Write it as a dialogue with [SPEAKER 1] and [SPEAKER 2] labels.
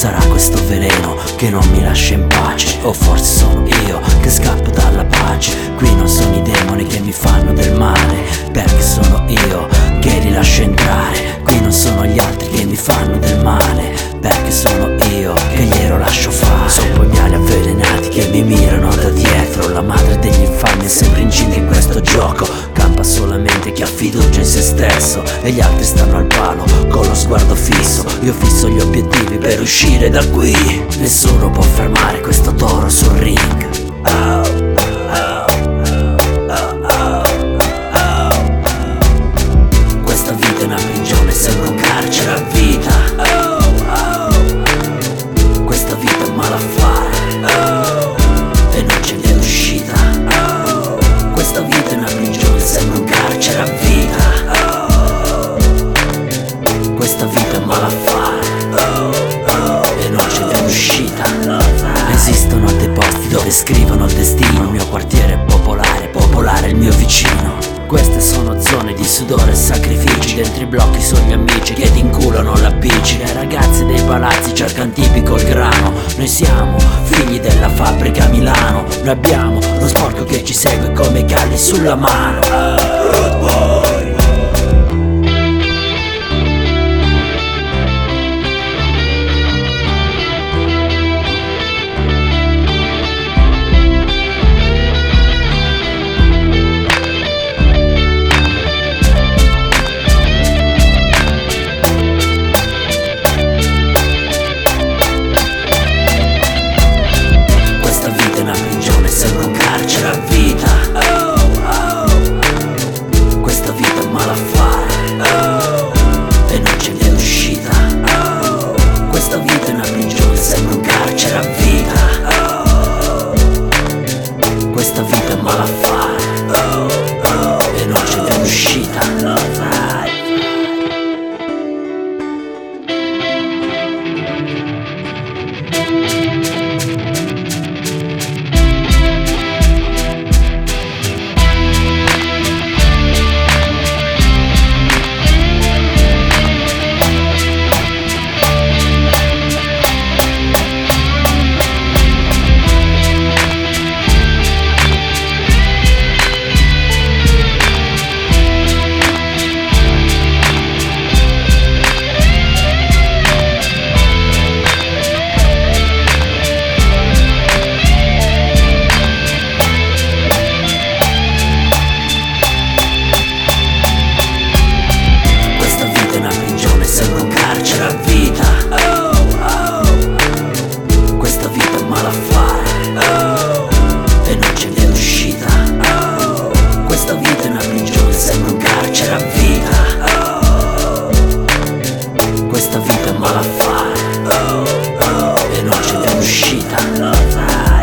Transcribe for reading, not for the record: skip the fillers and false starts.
[SPEAKER 1] Sarà questo veleno che non mi lascia in pace, o forse sono io che scappo dalla pace. Qui non sono i demoni che mi fanno del male, perché sono io che li lascio entrare. Qui non sono gli altri che mi fanno del male, perché sono io che glielo lascio fare. Sono pugnali avvelenati che mi mirano da dietro. La madre degli infami è sempre incinta in questo gioco. Campa solamente chi ha fiducia in se stesso, e gli altri stanno al palo con lo sguardo fisso. Io fisso gli obiettivi per uscire da qui. Nessuno può fermare questo toro sul ring. Questa vita è una prigione, sembra un carcere a vita. Questa vita è malaffare e non c'è via d'uscita. Questa vita è una prigione, sembra un carcere a vita. Questa vita è malaffare e non c'è via d'uscita. Esistono dei posti dove scrivono il destino. Il mio quartiere è popolare, popolare il mio vicino. Queste sono zone di sudore e sacrifici. Dentro i blocchi sono gli amici che ti inculano la bici. Le ragazze dei palazzi cercano tipico il grano. Noi siamo figli della fabbrica a Milano. Noi abbiamo lo sporco che ci segue come i calli sulla mano.